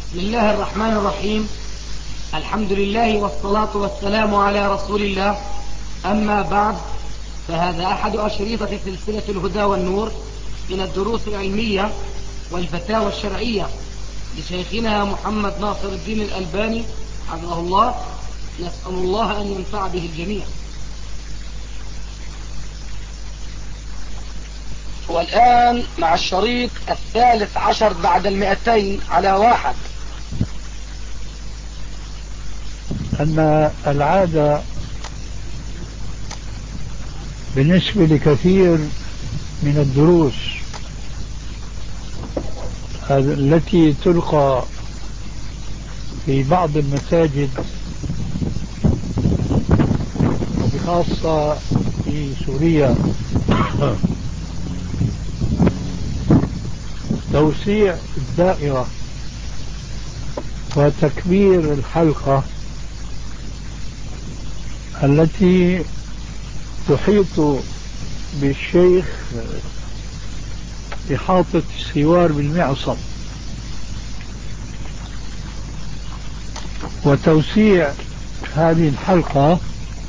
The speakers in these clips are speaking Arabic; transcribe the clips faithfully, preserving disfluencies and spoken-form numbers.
بسم الله الرحمن الرحيم. الحمد لله والصلاة والسلام على رسول الله. أما بعد، فهذا أحد أشريطة سلسلة الهدى والنور من الدروس العلمية والفتاوى الشرعية لشيخنا محمد ناصر الدين الألباني حفظه الله. نسأل الله أن ينفع به الجميع. والآن مع الشريط الثالث عشر بعد المئتين على واحد. أن العادة بالنسبة لكثير من الدروس التي تلقى في بعض المساجد وبخاصة في سوريا توسيع الدائرة وتكبير الحلقة التي تحيط بالشيخ إحاطة السوار بالمعصم، وتوسيع هذه الحلقة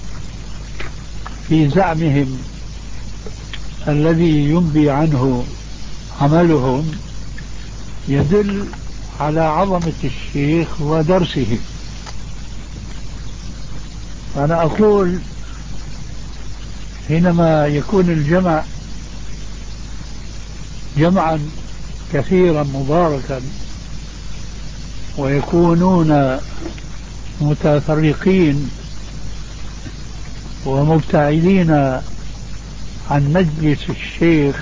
في زعمهم الذي ينبي عنه عملهم يدل على عظمة الشيخ ودرسه. أنا أقول حينما يكون الجمع جمعا كثيرا مباركا ويكونون متفرقين ومبتعدين عن مجلس الشيخ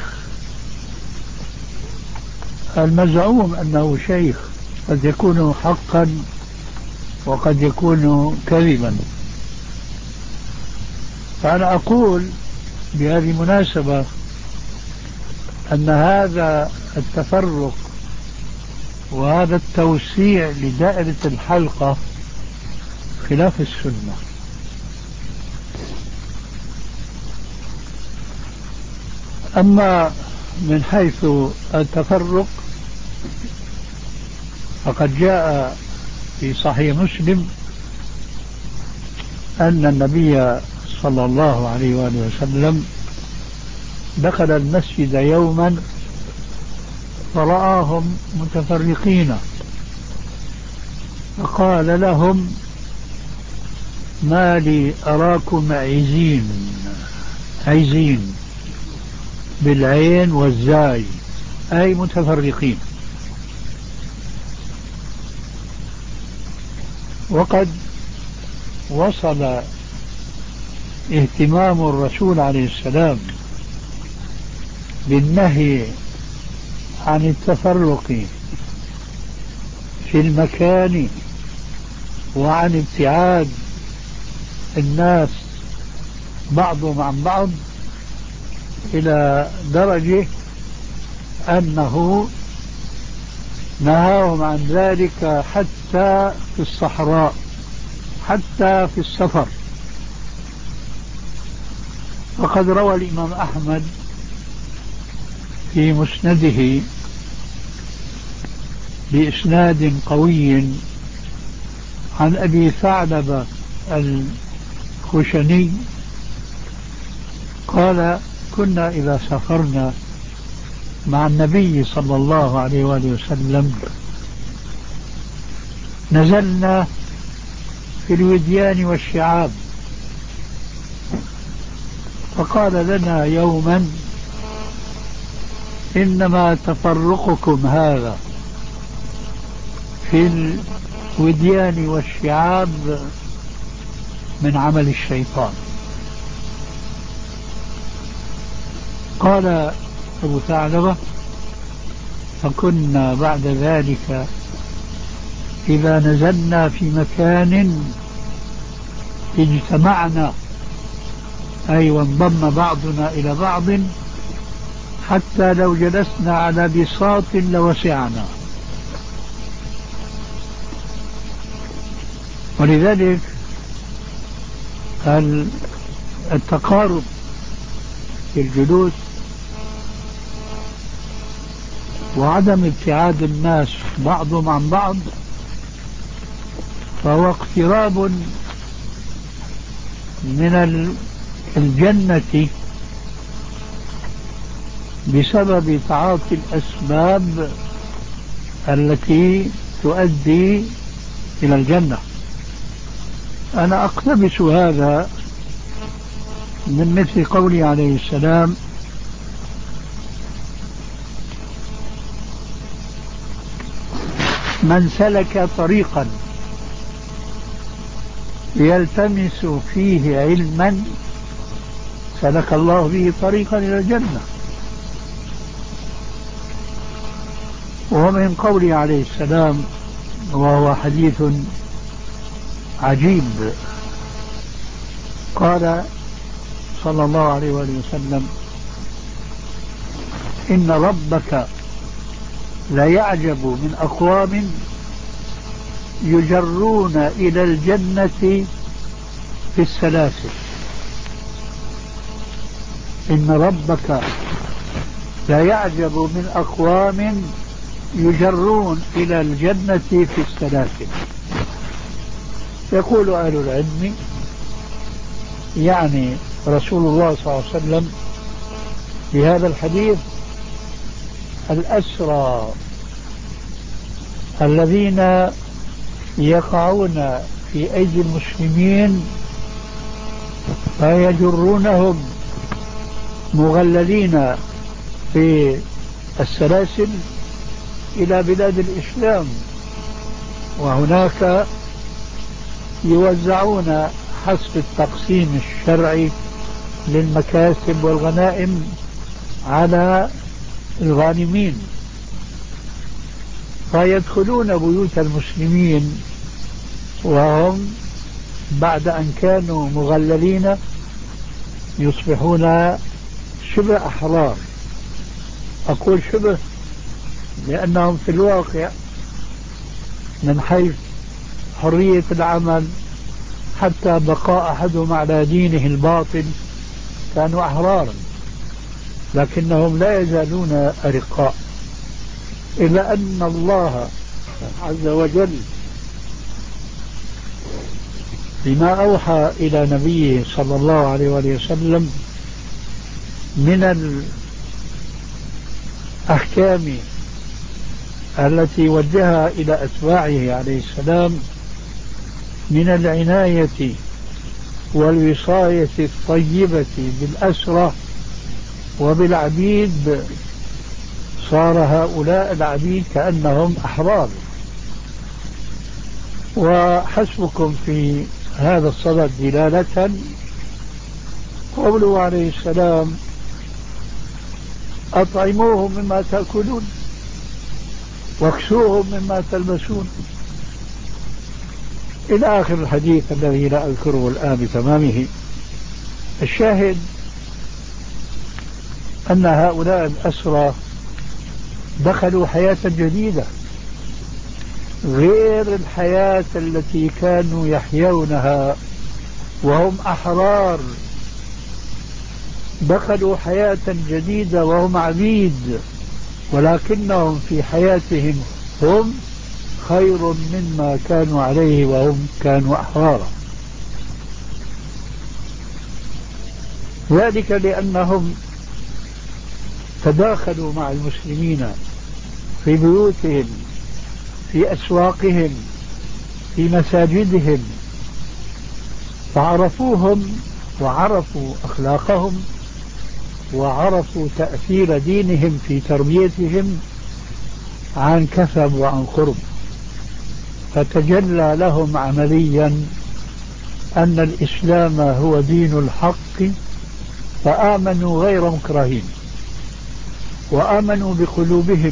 المزعوم أنه شيخ، قد يكون حقا وقد يكون كذبا. فأنا أقول بهذه المناسبة أن هذا التفرق وهذا التوسيع لدائرة الحلقة خلاف السنة. أما من حيث التفرق فقد جاء في صحيح مسلم أن النبي صلى الله عليه وآله وسلم دخل المسجد يوما فرآهم متفرقين فقال لهم: ما لي أراكم عزين عزين بالعين والزاي، أي متفرقين. وقد وصل اهتمام الرسول عليه السلام بالنهي عن التفرق في المكان وعن ابتعاد الناس بعضهم عن بعض إلى درجة أنه نهاهم عن ذلك حتى في الصحراء، حتى في السفر. وقد روى الإمام أحمد في مسنده بإسناد قوي عن أبي ثعلبة الخشني قال: كنا إذا سافرنا مع النبي صلى الله عليه وآله وسلم نزلنا في الوديان والشعاب، فقال لنا يوما: إنما تفرقكم هذا في الوديان والشعاب من عمل الشيطان. قال أبو ثعلبة: فكنا بعد ذلك إذا نزلنا في مكان اجتمعنا، أي وانضم بعضنا إلى بعض، حتى لو جلسنا على بساط لوسعنا. ولذلك التقارب في الجلوس وعدم ابتعاد الناس بعضهم عن بعض فهو اقتراب من الجنة بسبب تعاطي الأسباب التي تؤدي إلى الجنة. أنا أقتبس هذا من مثل قوله عليه السلام: من سلك طريقا يلتمس فيه علما سلك الله به طريقا إلى الجنة. ومن قوله عليه السلام، وهو حديث عجيب، قال صلى الله عليه وآله وسلم: إن ربك لا يعجب من أقوام يجرون إلى الجنة في السلاسل. إن ربك لا يعجب من أقوام يجرون إلى الجنة في السلاسل. يقول أهل العلم يعني رسول الله صلى الله عليه وسلم في هذا الحديث الأسرى الذين يقعون في أيدي المسلمين فيجرونهم مغللين في السلاسل إلى بلاد الإسلام، وهناك يوزعون حسب التقسيم الشرعي للمكاسب والغنائم على الغانمين، فيدخلون بيوت المسلمين وهم بعد أن كانوا مغللين يصبحون شبه أحرار. أقول شبه لأنهم في الواقع من حيث حرية العمل حتى بقاء أحدهم على دينه الباطل كانوا أحرارا، لكنهم لا يزالون أرقاء، إلا أن الله عز وجل بما أوحى إلى نبيه صلى الله عليه وسلم من الأحكام التي وجهها إلى أتباعه عليه السلام من العناية والوصاية الطيبة بالأسرى وبالعبيد، صار هؤلاء العبيد كأنهم أحرار. وحسبكم في هذا الصدد دلالة قوله عليه السلام: أطعموهم مما تأكلون واكسوهم مما تلبسون، إلى آخر الحديث الذي لا أذكره الآن بتمامه. الشاهد أن هؤلاء الأسرى دخلوا حياة جديدة غير الحياة التي كانوا يحيونها وهم أحرار، دخلوا حياة جديدة وهم عبيد، ولكنهم في حياتهم هم خير مما كانوا عليه وهم كانوا أحرارا. ذلك لأنهم تداخلوا مع المسلمين في بيوتهم، في أسواقهم، في مساجدهم، فعرفوهم وعرفوا أخلاقهم وعرفوا تأثير دينهم في تربيتهم عن كثب وعن قرب، فتجلى لهم عمليا أن الإسلام هو دين الحق، فآمنوا غير مكرهين، وآمنوا بقلوبهم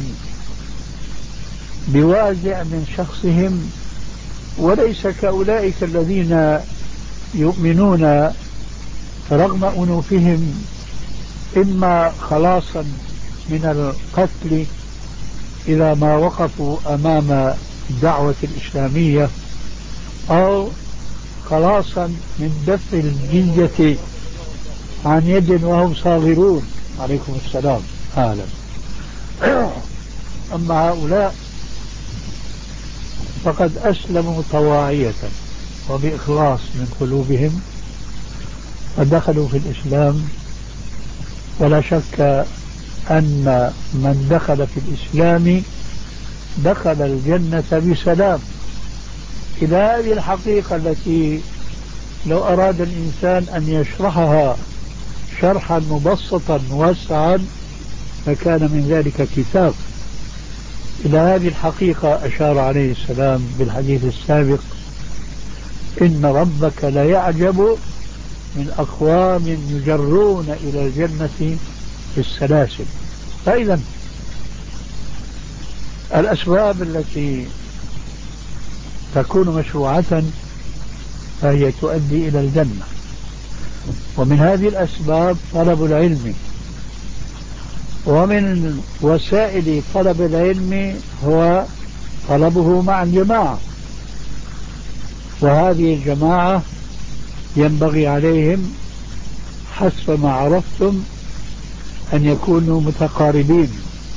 بوازع من شخصهم، وليس كأولئك الذين يؤمنون رغم أنوفهم إما خلاصا من القتل إذا ما وقفوا أمام الدعوة الإسلامية، أو خلاصا من دفع الجزية عن يد وهم صاغرون. عليكم السلام. أهلا. أما هؤلاء فقد أسلموا طواعية وبإخلاص من قلوبهم ودخلوا في الإسلام. ولا شك أن من دخل في الإسلام دخل الجنة بسلام. إلى هذه الحقيقة التي لو أراد الإنسان أن يشرحها شرحا مبسطا واسعا فكان من ذلك كتاب. إلى هذه الحقيقة أشار عليه السلام بالحديث السابق: إن ربك ليعجب من أقوام يجرون إلى الجنة بالسلاسل. فإذا الأسباب التي تكون مشروعة فهي تؤدي إلى الجنة، ومن هذه الأسباب طلب العلم، ومن وسائل طلب العلم هو طلبه مع الجماعة، وهذه الجماعة ينبغي عليهم حسب ما عرفتم أن يكونوا متقاربين،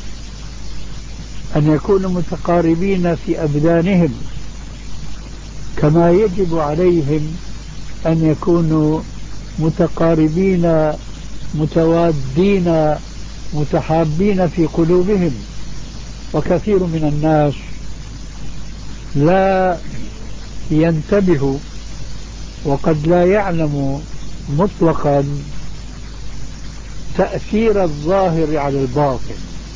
أن يكونوا متقاربين في أبدانهم، كما يجب عليهم أن يكونوا متقاربين متوادين متحابين في قلوبهم. وكثير من الناس لا ينتبه وقد لا يعلم مطلقا تأثير الظاهر على الباطن،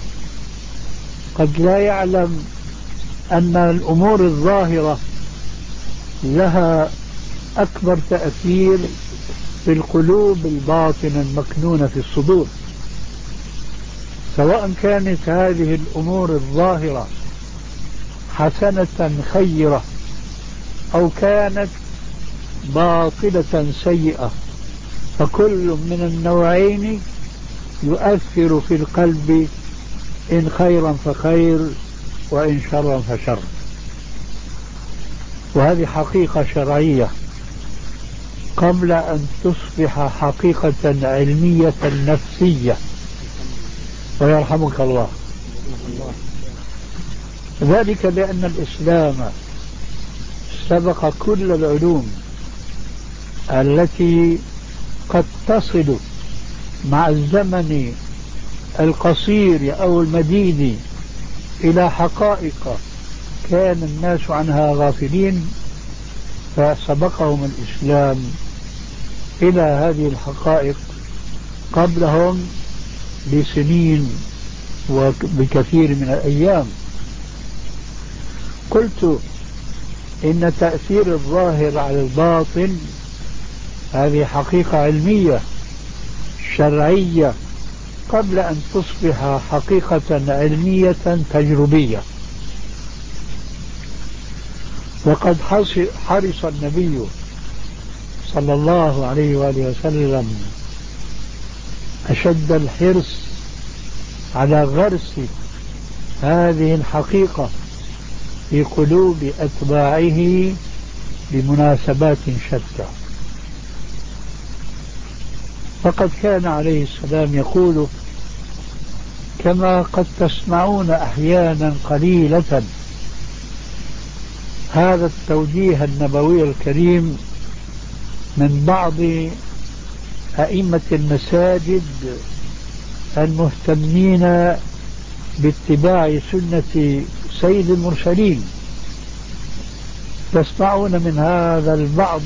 قد لا يعلم أن الأمور الظاهرة لها أكبر تأثير في القلوب الباطنة المكنونة في الصدور، سواء كانت هذه الأمور الظاهرة حسنة خيرة أو كانت باطلة سيئة، فكل من النوعين يؤثر في القلب، إن خيرا فخير وإن شرا فشر. وهذه حقيقة شرعية قبل أن تصبح حقيقة علمية نفسية، ويرحمك الله. ذلك لأن الإسلام سبق كل العلوم التي قد تصل مع الزمن القصير أو المديد إلى حقائق كان الناس عنها غافلين، فسبقهم الإسلام إلى هذه الحقائق قبلهم بسنين وبكثير من الأيام. قلت إن تأثير الظاهر على الباطن هذه حقيقة علمية شرعية قبل أن تصبح حقيقة علمية تجربية. وقد حرص النبي صلى الله عليه وآله وسلم أشد الحرص على غرس هذه الحقيقة في قلوب أتباعه بمناسبات شتى. فقد كان عليه السلام يقول كما قد تسمعون أحيانا قليلة هذا التوجيه النبوي الكريم من بعض أئمة المساجد المهتمين باتباع سنة سيد المرسلين. تسمعون من هذا البعض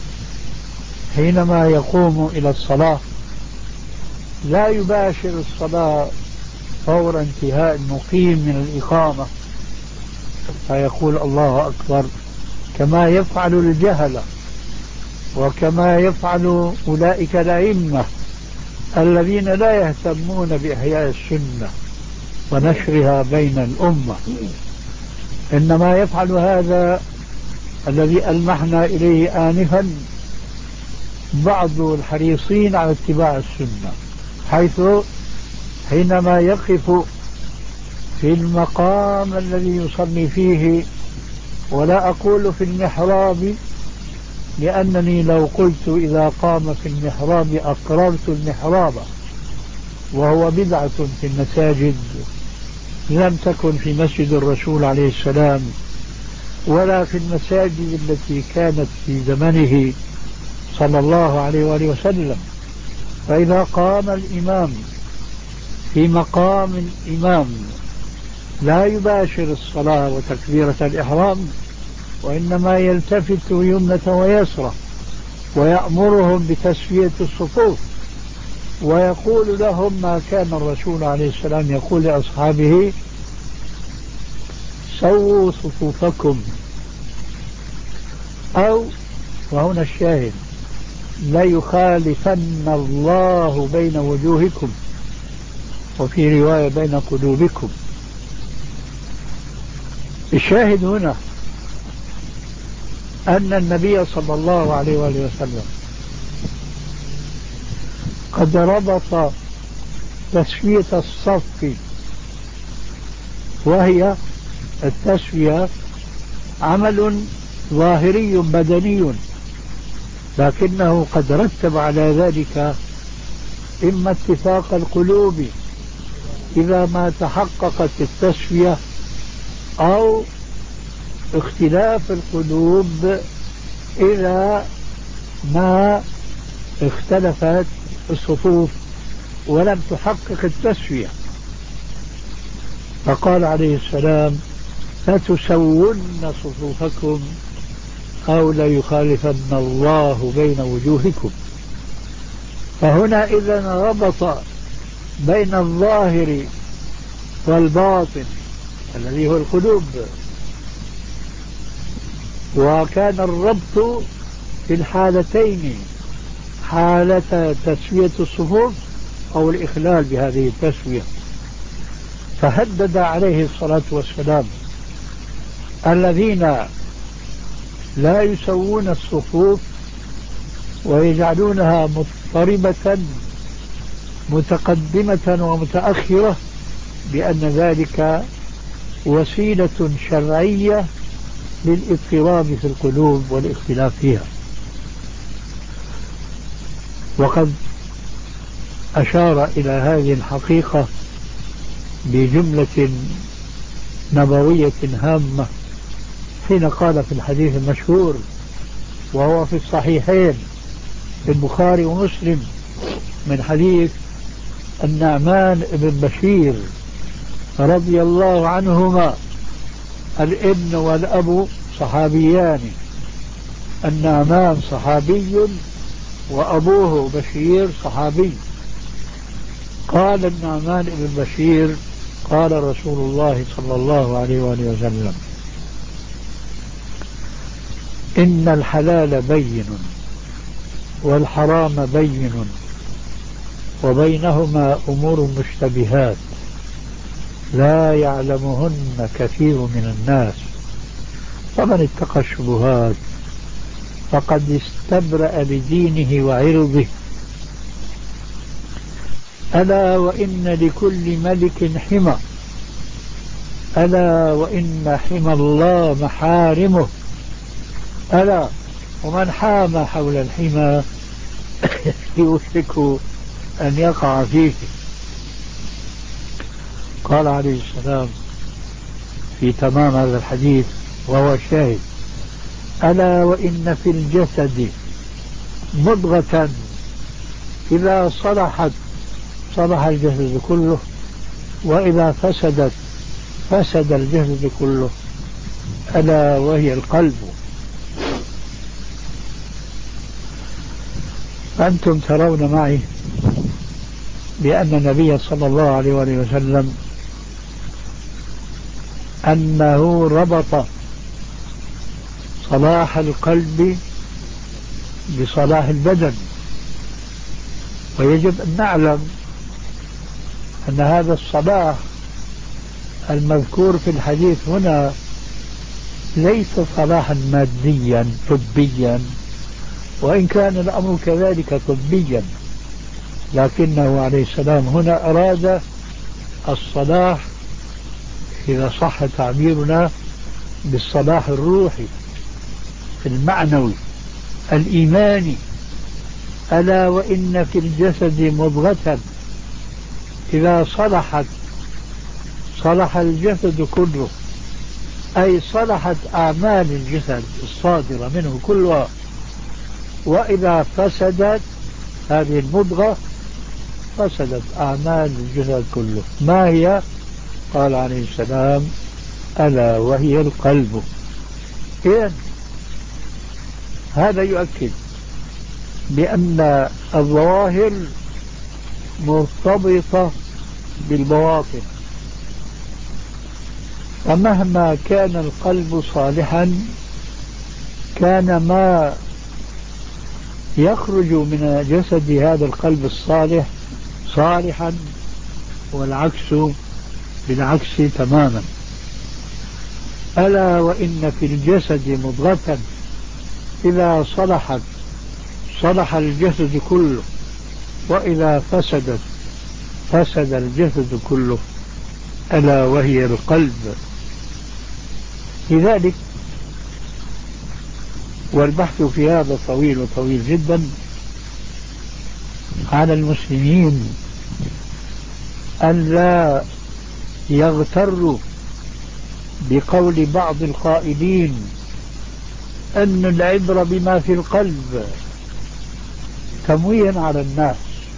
حينما يقوم إلى الصلاة لا يباشر الصلاة فور انتهاء المقيم من الإقامة فيقول الله أكبر كما يفعل الجهلة وكما يفعل أولئك الأئمة الذين لا يهتمون بإحياء السنة ونشرها بين الأمة. إنما يفعل هذا الذي ألمحنا إليه آنفا بعض الحريصين على اتباع السنة، حيث حينما يقف في المقام الذي يصلي فيه، ولا أقول في المحراب لأنني لو قلت إذا قام في المحراب أقررت المحراب وهو بدعة في المساجد لم تكن في مسجد الرسول عليه السلام ولا في المساجد التي كانت في زمنه صلى الله عليه وآله وسلم. فإذا قام الإمام في مقام الإمام لا يباشر الصلاة وتكبيرة الإحرام، وإنما يلتفت يمنة ويسرى ويأمرهم بتسوية الصفوف، ويقول لهم ما كان الرسول عليه السلام يقول لأصحابه: سووا صفوفكم، أو وهنا الشاهد: لا يخالفن الله بين وجوهكم، وفي رواية بين قلوبكم. الشاهد هنا أن النبي صلى الله عليه وآله وسلم قد ربط تسوية الصف، وهي التسوية عمل ظاهري بدني، لكنه قد رتب على ذلك إما اتفاق القلوب إذا ما تحققت التسوية، أو اختلاف القلوب إذا ما اختلفت الصفوف ولم تحقق التسوية. فقال عليه السلام: لتسون صفوفكم أو ليخالفن الله بين وجوهكم. فهنا إذن ربط بين الظاهر والباطن الذي هو القلوب، وكان الربط في الحالتين: حالة تسوية الصفوف أو الإخلال بهذه التسوية. فهدد عليه الصلاة والسلام الذين لا يسوون الصفوف ويجعلونها مضطربة متقدمة ومتأخرة بأن ذلك وسيلة شرعية للاضطراب في القلوب والاختلاف فيها. وقد أشار إلى هذه الحقيقة بجملة نبوية هامة حين قال في الحديث المشهور وهو في الصحيحين في البخاري ومسلم من حديث النعمان بن بشير رضي الله عنهما: الابن والأب صحابيان، النعمان صحابي وأبوه بشير صحابي. قال النعمان بن بشير: قال رسول الله صلى الله عليه وآله وسلم: إن الحلال بين والحرام بين وبينهما أمور مشتبهات لا يعلمهن كثير من الناس، فمن اتقى الشبهات فقد استبرأ لدينه وعرضه. ألا وإن لكل ملك حمى، ألا وإن حمى الله محارمه، ألا ومن حام حول الحمى يوشك أن يقع فيه. قال عليه السلام في تمام هذا الحديث وهو شاهد: ألا وإن في الجسد مضغة إذا صلحت صلح الجسد كله، وإذا فسدت فسد الجسد كله، ألا وهي القلب. أنتم ترون معي بأن النبي صلى الله عليه وسلم أنه ربط صلاح القلب بصلاح البدن، ويجب أن نعلم أن هذا الصلاح المذكور في الحديث هنا ليس صلاحا ماديا طبيا، وإن كان الأمر كذلك طبيا، لكنه عليه السلام هنا أراد الصلاح، إذا صح تعبيرنا، بالصلاح الروحي المعنوي الإيماني. ألا وإن في الجسد مضغة إذا صلحت صلح الجسد كله، أي صلحت أعمال الجسد الصادرة منه كلها، وإذا فسدت هذه المضغة فسدت أعمال الجسد كله. ما هي؟ قال عليه السلام: ألا وهي القلب. إذن هذا يؤكد بأن الظواهر مرتبطة بالبواطن، فمهما كان القلب صالحا كان ما يخرج من جسد هذا القلب الصالح صالحا، والعكس بالعكس تماما. ألا وإن في الجسد مضغة إذا صلحت صلح الجسد كله، وإذا فسدت فسد الجسد كله، ألا وهي القلب. لذلك والبحث في هذا طويل وطويل جدا، على المسلمين أن لا يغتروا بقول بعض القائلين أن العبرة بما في القلب، تمويها على الناس.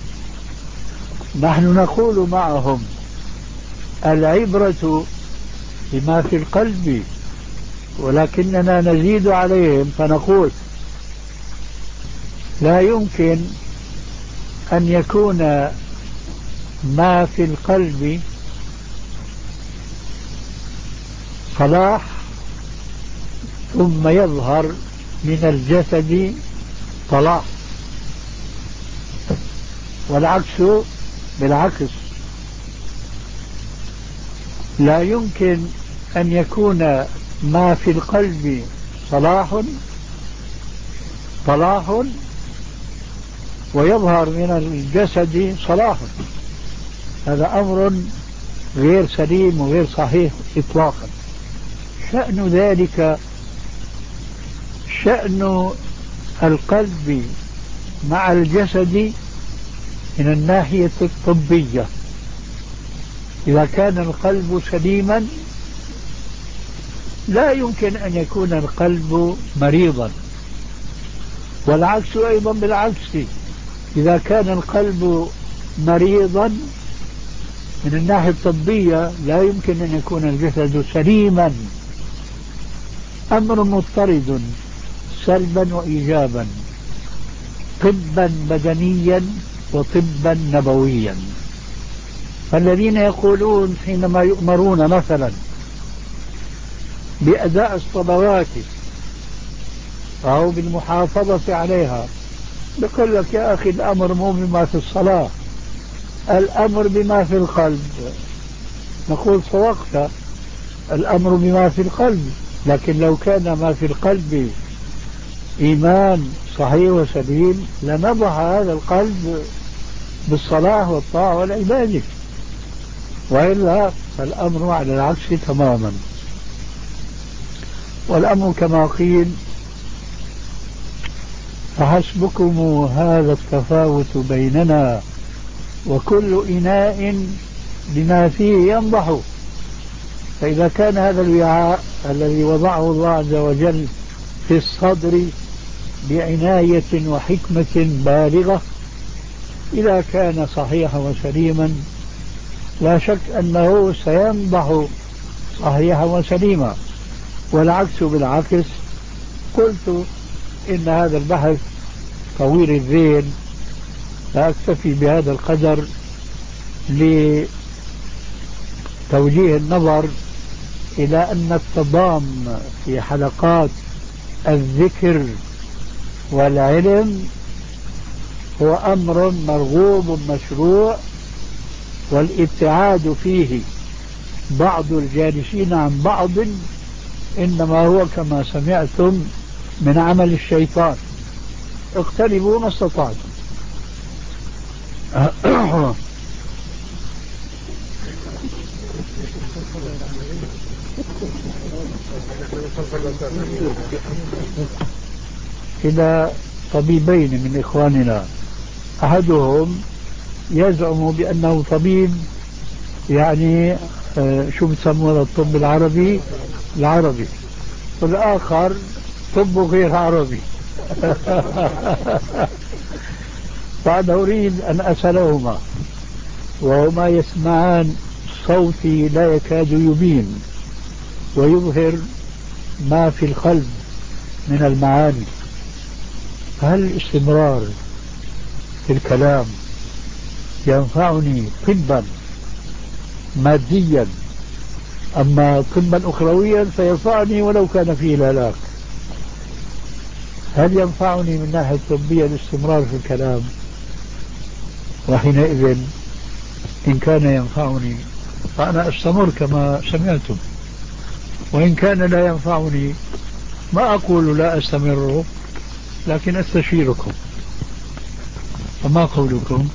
نحن نقول معهم: العبرة بما في القلب، ولكننا نزيد عليهم فنقول: لا يمكن أن يكون ما في القلب صلاح ثم يظهر من الجسد صلاح، والعكس بالعكس. لا يمكن أن يكون ما في القلب صلاح صلاح ويظهر من الجسد صلاح. هذا أمر غير سليم وغير صحيح إطلاقا. شأن ذلك شأن القلب مع الجسد من الناحية الطبية. إذا كان القلب سليما لا يمكن أن يكون القلب مريضا، والعكس أيضا بالعكس. إذا كان القلب مريضا من الناحية الطبية لا يمكن أن يكون الجسد سليما. أمر مضطرد سلبا وإيجابا، طبا بدنيا وطبا نبويا. فالذين يقولون حينما يؤمرون مثلا بأداء الصلوات أو بالمحافظة عليها، يقول لك: يا أخي الأمر مو بما في الصلاة، الأمر بما في القلب. نقول: صدقت، الأمر بما في القلب، لكن لو كان ما في القلب إيمان صحيح وسليم لنضح هذا القلب بالصلاة والطاعة والعبادة، وإلا فالأمر على العكس تماما. والأمر كما قيل: فحسبكم هذا التفاوت بيننا وكل إناء بما فيه ينضح. فإذا كان هذا الوعاء الذي وضعه الله عز وجل في الصدر بعناية وحكمة بالغة إذا كان صحيحا وسليما لا شك أنه سينضح صحيحا وسليما، والعكس بالعكس. قلت إن هذا البحث طويل الذيل، فأكتفي بهذا القدر لتوجيه النظر إلى أن التضام في حلقات الذكر والعلم هو أمر مرغوب مشروع، والابتعاد فيه بعض الجالسين عن بعض إنما هو كما سمعتم من عمل الشيطان. اقتربوا ما استطعتم. إلى طبيبين من إخواننا، أحدهم يزعم بأنه طبيب يعني آه شو بتسمونه الطب العربي العربي، والآخر طب غير عربي. فأنا أريد أن أسألهما وهما يسمعان صوتي لا يكاد يبين ويظهر ما في القلب من المعاني، هل الاستمرار في الكلام ينفعني طبا ماديا، أما طبا أخرويا فينفعني ولو كان فيه الهلاك؟ هل ينفعني من ناحية طبية الاستمرار في الكلام؟ وحينئذ إن كان ينفعني فأنا أستمر كما سمعتم، وإن كان لا ينفعني ما أقول لا أستمر، لكن أستشيركم. فما قولكم؟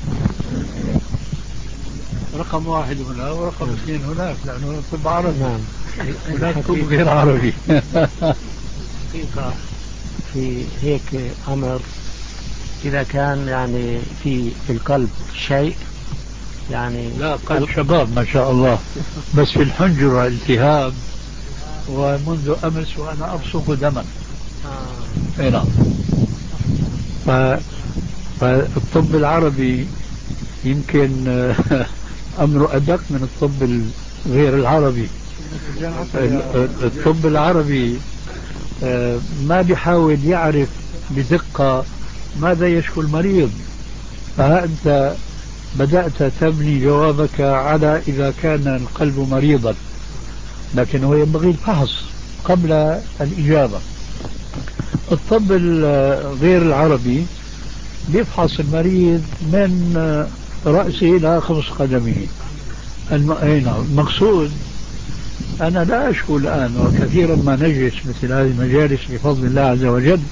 رقم واحد هنا ورقم نعم. اثنين هناك، لأنه طب عربي نعم. هناك طب غير عربي. حقيقة في هيك أمر إذا كان يعني في في القلب شيء يعني لا قلب شباب ما شاء الله، بس في الحنجرة التهاب ومنذ أمس وأنا أبصق دما. آه. نعم. ف... فالطب العربي يمكن أمر أدق من الطب الغير العربي. الطب العربي ما بيحاول يعرف بدقة ماذا يشكو المريض، فأنت بدأت تبني جوابك على إذا كان القلب مريضا، لكن هو ينبغي الفحص قبل الإجابة. الطب الغير العربي بيفحص المريض من رأسه إلى خمس قدمه. المقصود أنا لا أشكو الآن، وكثيرا ما نجلس مثل هذه المجالس بفضل الله عز وجل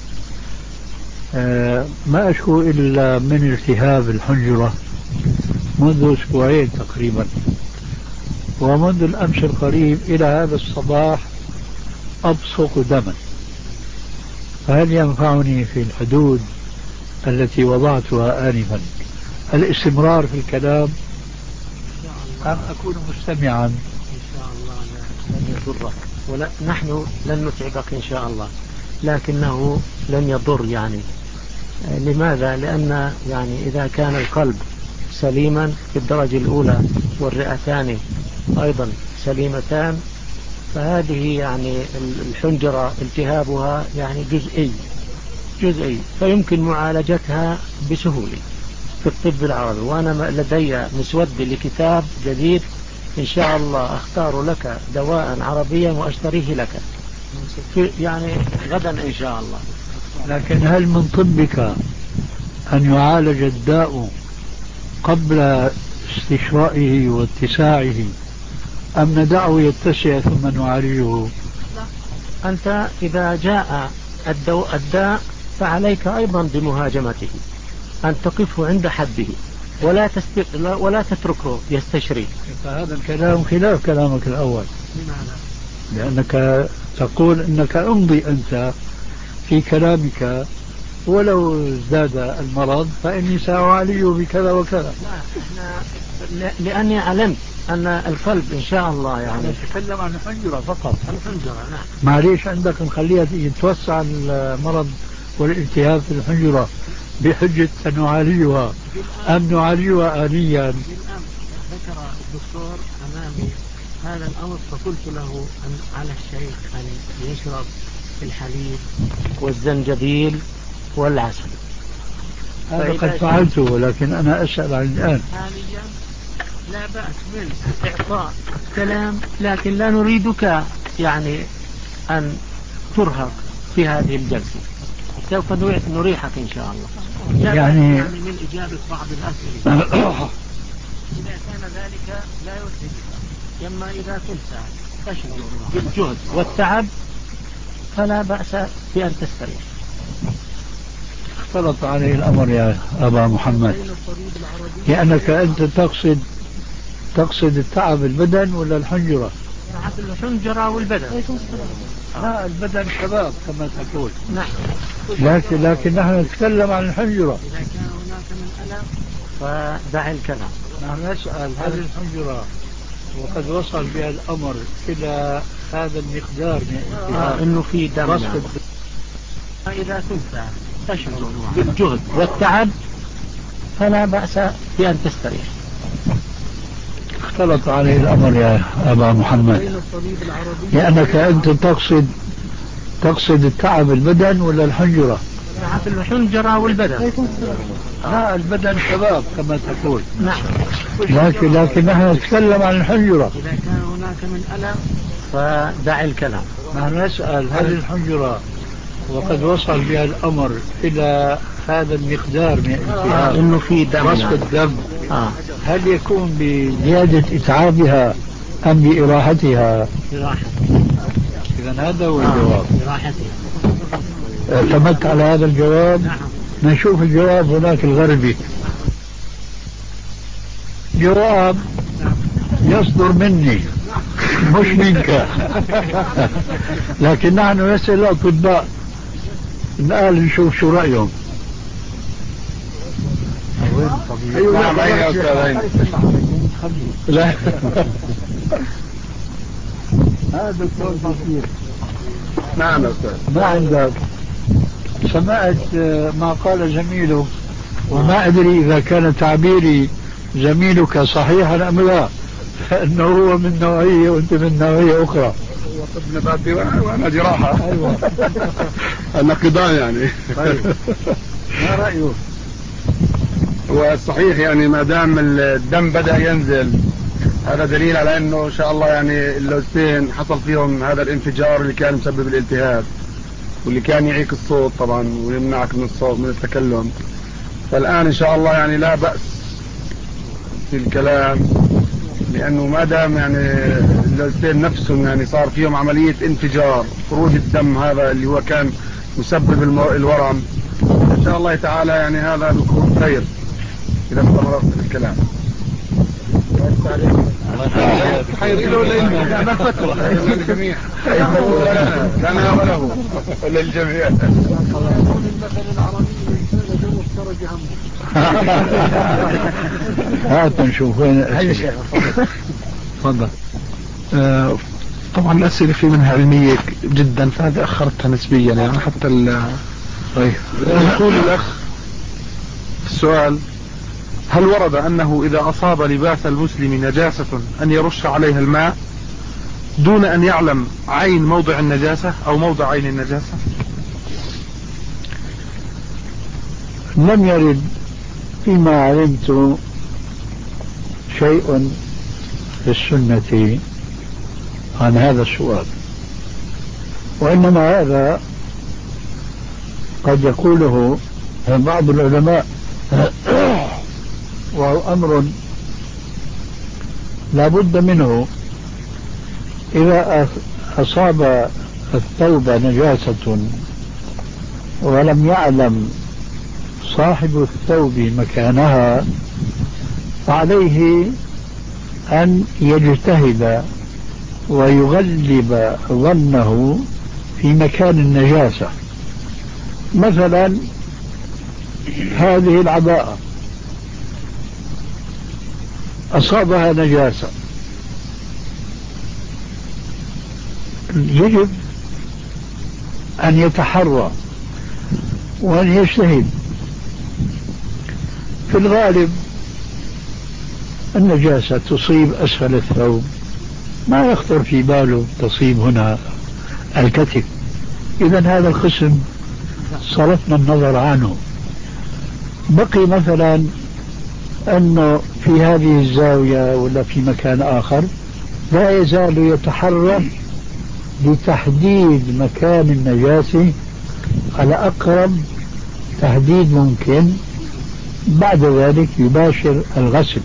ما أشكو إلا من التهاب الحنجرة منذ أسبوعين تقريبا، ومنذ الأمس القريب إلى هذا الصباح أبصق دما. فهل ينفعني في الحدود التي وضعتها آنفا الاستمرار في الكلام أم أكون مستمعا؟ إن شاء الله لن يضرك، ولا نحن لن نتعبك إن شاء الله، لكنه لن يضر. يعني لماذا؟ لأن يعني إذا كان القلب سليما في الدرجة الأولى والرئتان أيضا سليمتان، فهذه يعني الحنجرة التهابها يعني جزئي جزئي فيمكن معالجتها بسهولة في الطب العربي. وأنا لدي مسودة لكتاب جديد إن شاء الله أختار لك دواء عربيا وأشتريه لك يعني غدا إن شاء الله. لكن هل من طبك أن يعالج الداء قبل استشرائه واتساعه، أم ندعه يتسع ثم نعالجه؟ لا. أنت إذا جاء الدواء الداء فعليك أيضا بمهاجمته، أن تقفه عند حده ولا تستق... ولا تتركه يستشري. فهذا الكلام خلاف كلامك الأول. لماذا؟ لأنك تقول أنك امضي أنت في كلامك ولو ازداد المرض فإني سأعالجه بكذا وكذا. لا احنا لأني علمت أن القلب إن شاء الله يعني نتكلم عن الحنجرة فقط. الحنجرة نعم. معليش عندك نخليها يتوسع المرض والالتهاب في الحنجرة بحجة أن نعالجها أم نعالجها آليا؟ ذكر الدكتور أمامي هذا الأمر فقلت له أن على الشيخ أن يشرب الحليب والزنجبيل والعسل. هذا قد فعلته، ولكن أنا أسأل عن الآن. حاليا لا بأس من إعطاء كلام، لكن لا نريدك يعني أن ترهق في هذه الجلسة، سوف نريحك إن شاء الله. يعني, يعني من إجابة بعض الأسئلة إذا كان ذلك لا يتعبك، أما إذا كنت تشعر بالجهد والتعب فلا بأس بأن تستريح. اختلط عليه الأمر يا أبا محمد، لأنك أنت تقصد تقصد التعب البدن ولا الحنجرة؟ الحنجرة والبدن. لا البدن شباب كما تقول. نعم. لكن لكن نحن نتكلم عن الحنجرة. إذا كان هناك من ألم فدع الكلام. نحن نسأل هل الحنجرة وقد وصل بها الأمر إلى هذا المقدار من آه إنه في دم يعني. إذا كنت تشعر بالجهد والتعب فلا بأس بأن تستريح. اختلط عليه الأمر يا أبا محمد، لأنك أنت تقصد تقصد التعب البدن ولا الحنجرة؟ تعب الحنجرة والبدن. لا البدن شباب كما تقول. نعم. لكن لكن نحن نتكلم عن الحنجرة. إذا كان هناك من ألم فدع الكلام. نحن نسأل هل الحنجرة وقد وصل بها الأمر إلى هذا المقدار من الالتهاب آه إنه في دم رصف الدم آه. هل يكون بزيادة إتعابها أم بإراحتها؟ إراحة. إذا هذا هو الجواب. آه. إراحتها. اعتمدت على هذا الجواب. نعم. نشوف الجواب هناك الغربي. جواب يصدر مني مش منك. لكن نحن نسأل الأطباء الآن نشوف شو رأيهم. أيوة نعم يا أستاذ. لا هذا الصوت كثير. نعم يا أستاذ. ما عندك سمعت ما قال زميله وما أدري إذا كان تعبيري زميلك صحيحا أم لا، فإنه هو من نوعية وأنت من نوعية أخرى. طب نباتي وأنا جراحة. أيوة. النقدان يعني. طيب ما رأيه؟ هو الصحيح يعني ما دام الدم بدأ ينزل هذا دليل على أنه إن شاء الله يعني اللوزتين حصل فيهم هذا الانفجار اللي كان مسبب الالتهاب واللي كان يعيق الصوت طبعا ويمنعك من الصوت من التكلم. فالآن إن شاء الله يعني لا بأس في الكلام، لأنه ما دام يعني اللوزتين نفسهم يعني صار فيهم عملية انفجار خروج الدم هذا اللي هو كان مسبب الورم، إن شاء الله تعالى يعني هذا بيكون خير إذا استمرت في الكلام. خير له لنا أنا فترة للجميع لنا وله للجميع. هات نشوف وين الأسئلة. تفضل. آه طبعا الأسئلة في منها علمية جدا فهذا أخرتها نسبيا يعني حتى ال طيب يقول الأخ السؤال: هل ورد أنه إذا أصاب لباس المسلم نجاسة أن يرش عليها الماء دون أن يعلم عين موضع النجاسة أو موضع عين النجاسة؟ لم يرد فيما علمت شيء في السنة عن هذا السؤال، وإنما هذا قد يقوله بعض العلماء وهو أمر لا بد منه. إذا أصاب الثوب نجاسة ولم يعلم صاحب الثوب مكانها فعليه أن يجتهد ويغلب ظنه في مكان النجاسة. مثلا هذه العباءة أصابها نجاسة، يجب أن يتحرى وأن يجتهد. في الغالب النجاسة تصيب أسفل الثوب، ما يخطر في باله تصيب هنا الكتف، إذن هذا القسم صرفنا النظر عنه. بقي مثلا أنه في هذه الزاوية ولا في مكان آخر لا يزال يتحرى لتحديد مكان النجاسة على أقرب تحديد ممكن، بعد ذلك يباشر الغسل.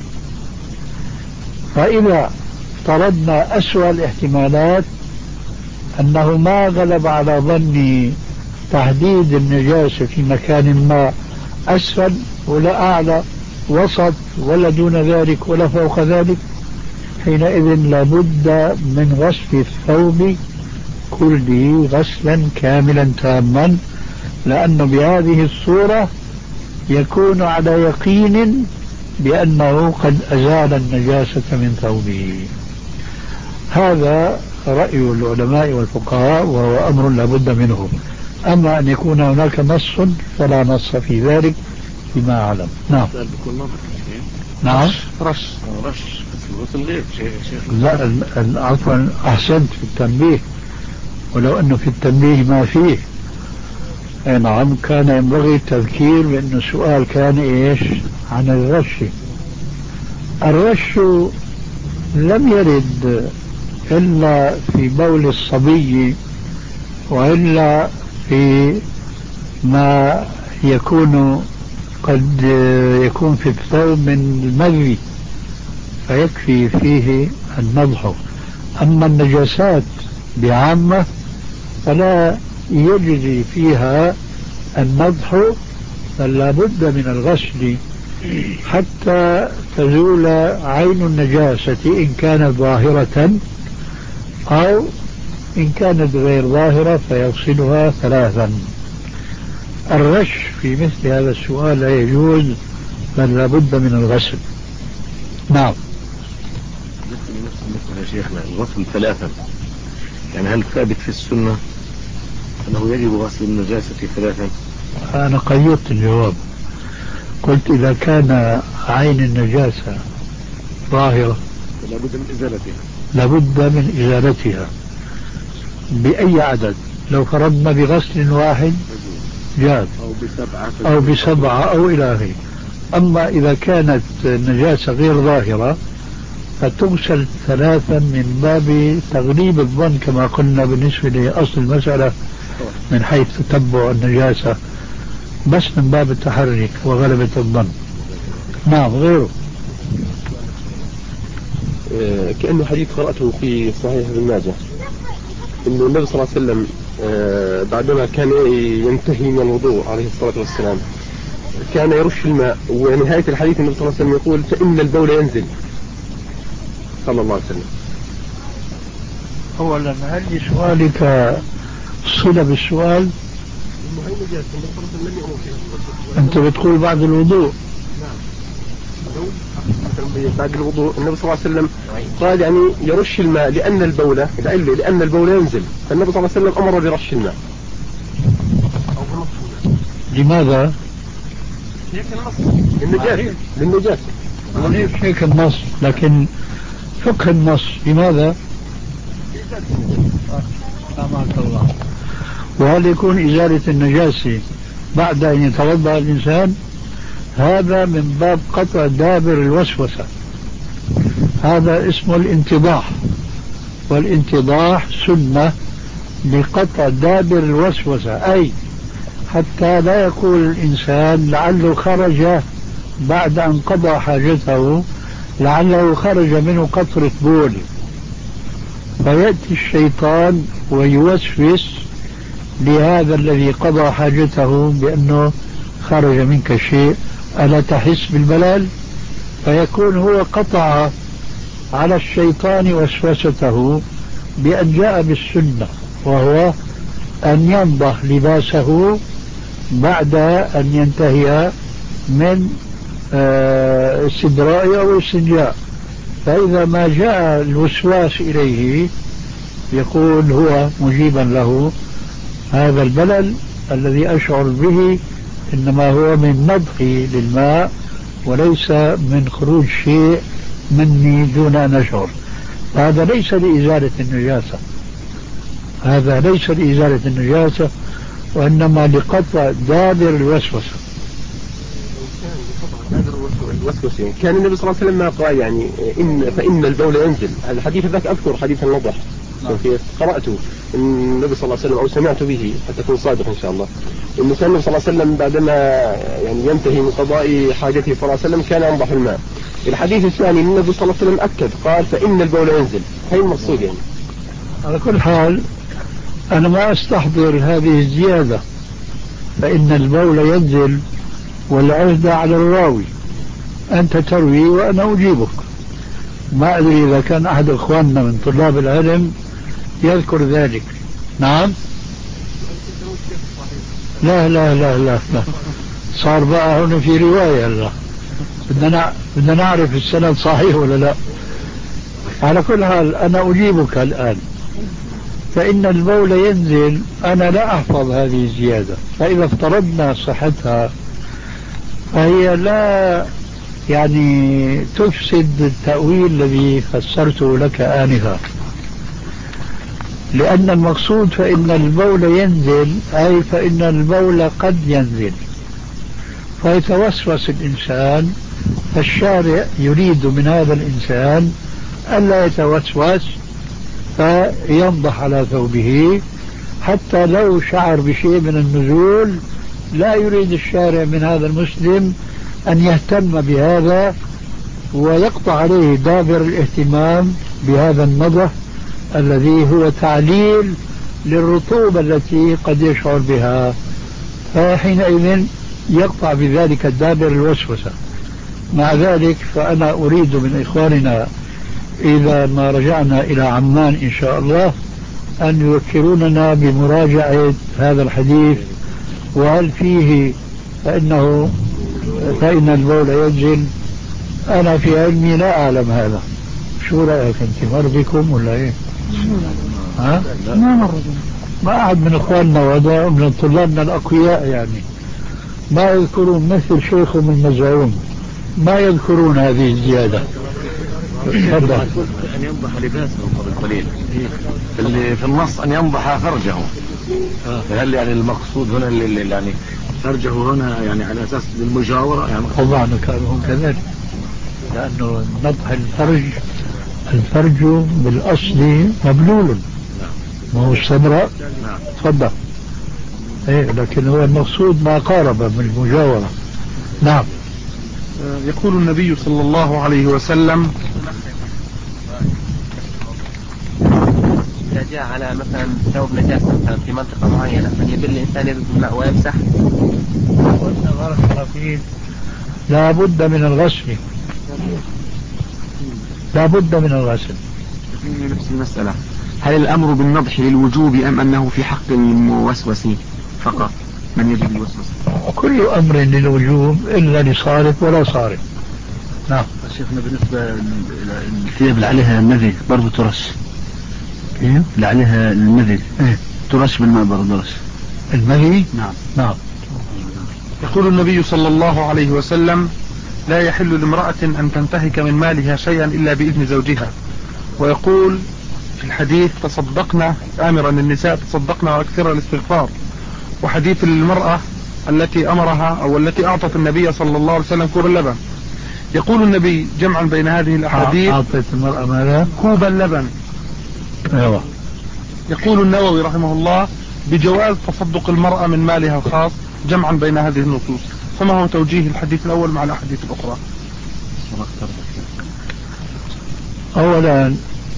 فإذا افترضنا أسوأ الاحتمالات أنه ما غلب على ظني تحديد النجاسة في مكان ما أسفل ولا أعلى وسط ولا دون ذلك ولا فوق ذلك، حينئذ لابد من غسل الثوب كله غسلا كاملا تاما، لأنه بهذه الصورة يكون على يقين بأنه قد أزال النجاسة من ثوبه. هذا رأي العلماء والفقهاء وهو أمر لا بد منه. أما أن يكون هناك نص فلا نص في ذلك فيما أعلم. نعم. نعم. رش رش بس غير شيخ. لا عفوا أحسنت في التنبيه، ولو أنه في التنبيه ما فيه. أي نعم، كان ينبغي التذكير بأن السؤال كان إيش عن الرش. الرش لم يرد إلا في بول الصبي، وإلا في ما يكون قد يكون في الثوب من المذي فيكفي فيه النضح. أما النجاسات بعامة فلا يجري فيها النضح، بل لا بد من الغسل حتى تزول عين النجاسة إن كانت ظاهرة، أو إن كانت غير ظاهرة فيغسلها ثلاثا. الرش في مثل هذا السؤال لا يجوز، بل لا بد من الغسل. نعم. يا شيخنا الغسل ثلاثا، يعني هل ثابت في السنة أنه يجب غسل النجاسة ثلاثا؟ أنا قيدت الجواب، قلت إذا كان عين النجاسة ظاهرة لابد من إزالتها لابد من إزالتها بأي عدد. لو فرضنا بغسل واحد جاز، أو بسبعة أو بسبعة أو إلى آخره. أما إذا كانت النجاسة غير ظاهرة فتغسل ثلاثا من باب تغليب الظن كما قلنا بالنسبة لأصل المسألة من حيث تتبع النجاسة، بس من باب التحرك وغلبة الظن. نعم. غيره كأنه حديث قرأته في صحيح ابن ماجه إنه النبي صلى الله عليه وسلم بعدما كان ينتهي من الوضوء عليه الصلاة والسلام كان يرش الماء، ونهاية الحديث النبي صلى الله عليه وسلم يقول فإن البول ينزل صلى الله عليه وسلم. أولا هل لسؤالك صلة بالسؤال؟ أنت بتقول بعد الوضوء. بعد الوضوء النبي صلى الله عليه وسلم قال يعني يرش الماء لأن البول العلة لأن البول ينزل، فالنبي صلى الله عليه وسلم أمر برش الماء. لماذا؟ للنجاسة. للنجاسة. هيك النص، لكن فقه النص لماذا؟ سامحك الله. وهل يكون إزالة النجاسة بعد أن يتوضأ الإنسان؟ هذا من باب قطع دابر الوسوسة، هذا اسمه الانتضاح، والانتضاح سنة لقطع دابر الوسوسة، أي حتى لا يقول الإنسان لعله خرج بعد أن قضى حاجته، لعله خرج منه قطرة بول، فيأتي الشيطان ويوسوس لهذا الذي قضى حاجته بأنه خرج منك شيء، ألا تحس بالملل؟ فيكون هو قطع على الشيطان وسوسته بأن جاء بالسنة، وهو أن ينضح لباسه بعد أن ينتهي من استدراء أو استنجاء. فإذا ما جاء الوسواس إليه يقول هو مجيبا له هذا البلل الذي أشعر به إنما هو من نضحي للماء وليس من خروج شيء مني دون أن أشعر. هذا ليس لإزالة النجاسة، هذا ليس لإزالة النجاسة، وإنما لقطع دابر الوسوسة. الوسوسة كان النبي صلى الله عليه وسلم ما قال يعني إن فإن البول ينزل. الحديث ذاك أذكر حديث النضح قرأته النبي صلى الله عليه وسلم أو سمعت به حتى أكون صادق إن شاء الله، إنه كان النبي صلى الله عليه وسلم بعدما يعني ينتهي من قضاء حاجته صلى الله عليه وسلم كان ينضح الماء. الحديث الثاني النبي صلى الله عليه وسلم أكد قال فإن البول ينزل. هي المقصود يعني. على كل حال أنا ما أستحضر هذه الزيادة، فإن البول ينزل والعهدة على الراوي، أنت تروي وأنا أجيبك. ما أدري إذا كان أحد إخواننا من طلاب العلم يذكر ذلك. نعم. لا لا لا لا, لا. صار بقى هنا في رواية. لا بدنا بدنا نعرف السند صحيح ولا لا. على كل حال أنا أجيبك الآن. فإن البول ينزل، أنا لا أحفظ هذه الزيادة، فإذا افترضنا صحتها فهي لا يعني تفسد التأويل الذي فسرته لك آنفا، لأن المقصود فإن البول ينزل أي فإن البول قد ينزل، فيتوسوس الإنسان، فالشارع يريد من هذا الإنسان ألا يتوسوس فينضح على ثوبه، حتى لو شعر بشيء من النزول لا يريد الشارع من هذا المسلم أن يهتم بهذا ويقطع عليه دابر الاهتمام بهذا النضح الذي هو تعليل للرطوبة التي قد يشعر بها، فحينئذ يقطع بذلك الدابر الوسوسة. مع ذلك فأنا أريد من إخواننا إذا ما رجعنا إلى عمان إن شاء الله أن يذكروننا بمراجعة هذا الحديث، وهل فيه فإنه فإن البول ينزل. أنا في علمي لا أعلم هذا. شو رأيك أنت؟ مر بكم ولا إيه؟ ها؟ ما مر ما أحد من إخواننا وهذا من طلابنا الأقوياء يعني ما يذكرون، مثل شيخهم المزعوم ما يذكرون هذه الزيادة. تفضل. أن ينضح لباسه قبل قليل، اللي في النص أن ينضح فرجه، فهل يعني المقصود هنا اللي يعني فرجه هنا يعني على أساس المجاورة يعني؟ طبعا كانوا كذلك، لأنه نضح الفرج الفرج بالأصل مبلول ما هو استمرأ. تفضل. إيه لكن هو المقصود ما قارب من المجاورة. نعم. يقول النبي صلى الله عليه وسلم إذا جاء على مثلا ثوب نجاسة مثلا في منطقة معينة فليبل الإنسان يده بالماء ويمسح. قلنا بارك الله فيك لا بد من الغسل، لا بد من الغسل. نفس المسألة، هل الأمر بالنضح للوجوب أم أنه في حق الموسوس فقط من يجب الوسوسة؟ كل أمر للوجوب إلا لصارف ولا صارف. نعم. شيخنا بالنسبة للثياب اللي عليها المذي برضو ترش، كيف؟ اللي عليها المذي إيه؟ ترش بالماء برضو ترش المذي؟ نعم. نعم. يقول النبي صلى الله عليه وسلم لا يحل لامرأة أن تنتهك من مالها شيئا إلا بإذن زوجها، ويقول في الحديث تصدقنا، آمرا النساء تصدقنا وأكثر الاستغفار، وحديث المرأة التي أمرها أو التي أعطت النبي صلى الله عليه وسلم كوب اللبن. يقول النبي جمعا بين هذه الأحاديث أعطت المرأة ماذا؟ كوب اللبن. أيوة. يقول النووي رحمه الله بجواز تصدق المرأة من مالها الخاص جمعا بين هذه النصوص، فما هو توجيه الحديث الأول مع الأحاديث الأخرى؟ أولا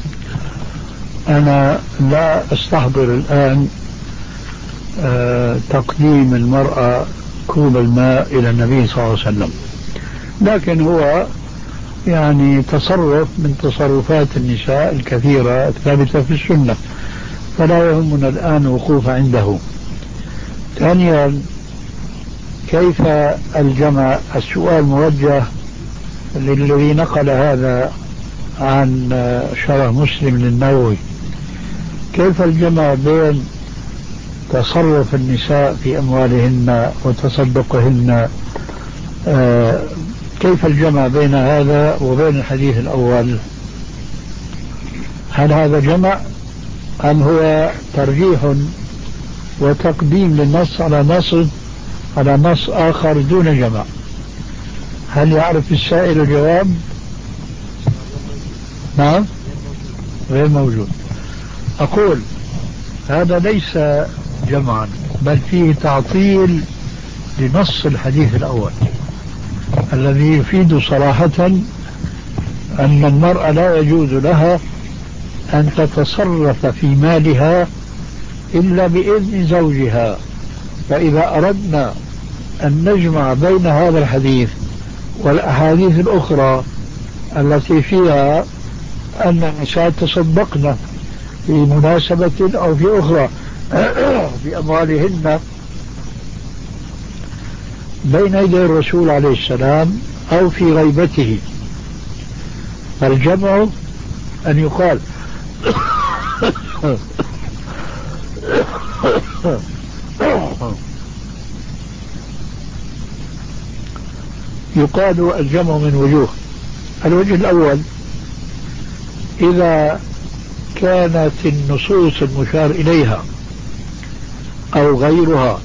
أنا لا أستحضر الآن أه تقديم المرأة كوب الماء إلى النبي صلى الله عليه وسلم، لكن هو يعني تصرف من تصرفات النساء الكثيرة الثابتة في السنة، فلا يهمنا الآن وقوف عنده. ثانيا كيف الجمع؟ السؤال موجه للذي نقل هذا عن شرح مسلم للنووي. كيف الجمع بين تصرف النساء في أموالهن وتصدقهن؟ آه كيف الجمع بين هذا وبين الحديث الأول؟ هل هذا جمع أم هو ترجيح وتقديم للنص على نص على نص آخر دون جمع؟ هل يعرف السائل الجواب؟ نعم غير موجود. أقول هذا ليس جمعا بل فيه تعطيل لنص الحديث الأول الذي يفيد صراحة أن المرأة لا يجوز لها أن تتصرف في مالها إلا بإذن زوجها. فإذا أردنا أن نجمع بين هذا الحديث والأحاديث الأخرى التي فيها أن النساء تصدقن في مناسبة أو في أخرى بأموالهن بين يدي الرسول عليه السلام أو في غيبته، فالجمع أن يقال يقال الجمع من وجوه. الوجه الأول: إذا كانت النصوص المشار إليها أو غيرها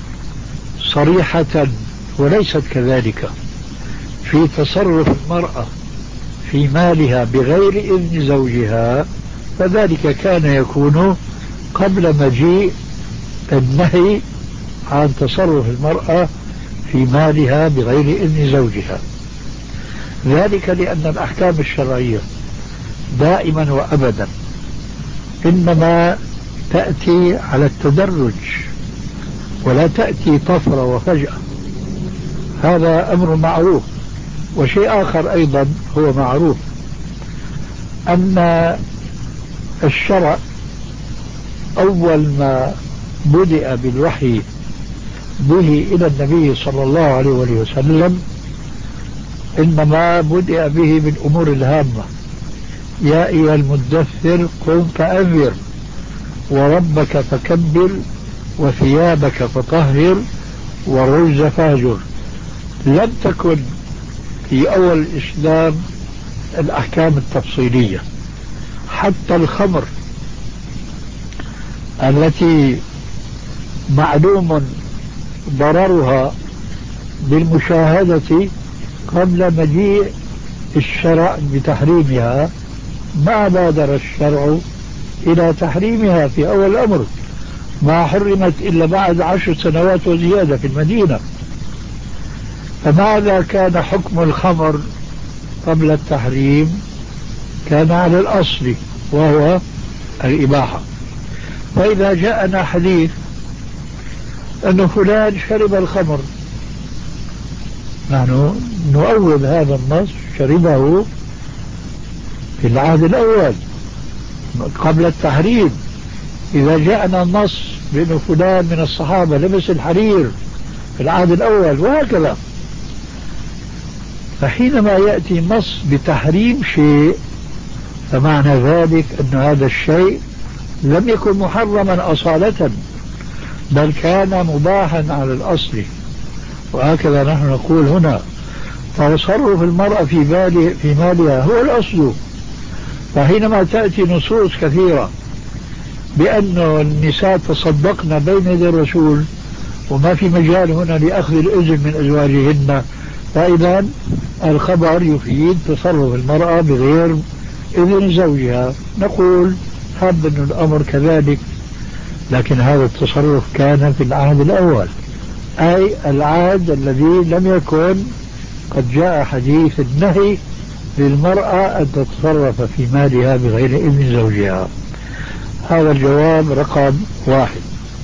صريحة وليست كذلك في تصرف المرأة في مالها بغير إذن زوجها، فذلك كان يكون قبل مجيء النهي عن تصرف المرأة في مالها بغير إذن زوجها. ذلك لأن الأحكام الشرعية دائما وأبدا إنما تأتي على التدرج ولا تأتي طفرة وفجأة. هذا أمر معروف. وشيء آخر أيضا هو معروف، أن الشرع أول ما بدأ بالوحي به إلى النبي صلى الله عليه وسلم إنما بدأ به بالأمور الهامة: يا أيها المدثر قم فأنذر وربك فكبر وثيابك فطهر والرجز فاهجر. لم تكن في أول الإسلام الأحكام التفصيلية. حتى الخمر التي معلوم ضررها بالمشاهدة قبل مجيء الشرع بتحريمها، ما بادر الشرع إلى تحريمها في أول الأمر، ما حرمت إلا بعد عشر سنوات وزيادة في المدينة. فماذا كان حكم الخمر قبل التحريم؟ كان على الأصل وهو الإباحة. فإذا جاءنا حديث أن فلان شرب الخمر، نحن نؤول هذا النص شربه في العهد الأول قبل التحريم. إذا جاءنا النص بأن فلان من الصحابة لبس الحرير في العهد الأول وهكذا. فحينما يأتي نص بتحريم شيء فمعنى ذلك أن هذا الشيء لم يكن محرما أصالة، بل كان مباحا على الأصل. وهكذا نحن نقول هنا: تصرف المرأة في مالها في مالها هو الأصل. فحينما تأتي نصوص كثيرة بأن النساء تصدقن بين يدي الرسول وما في مجال هنا لأخذ الإذن من أزواجهن، فإذا الخبر يفيد تصرف المرأة بغير إذن زوجها. نقول هب أن الأمر كذلك، لكن هذا التصرف كان في العهد الأول، أي العهد الذي لم يكن قد جاء حديث النهي للمرأة أن تتصرف في مالها بغير إذن زوجها. هذا الجواب رقم واحد.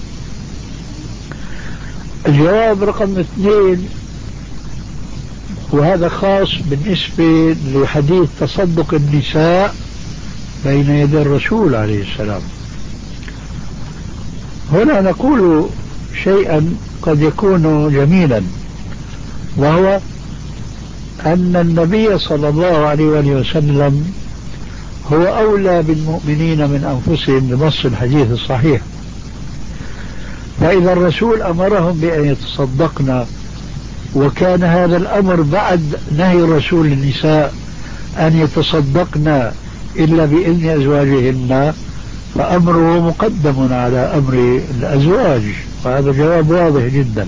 الجواب رقم اثنين، وهذا خاص بالنسبة لحديث تصدق النساء بين يدي الرسول عليه السلام. هنا نقول شيئا قد يكون جميلا، وهو أن النبي صلى الله عليه وسلم هو أولى بالمؤمنين من أنفسهم بنص الحديث الصحيح. فإذا الرسول أمرهم بأن يتصدقن، وكان هذا الأمر بعد نهي الرسول للنساء أن يتصدقن إلا بإذن أزواجهن، فأمره مقدم على أمر الأزواج. وهذا جواب واضح جدا.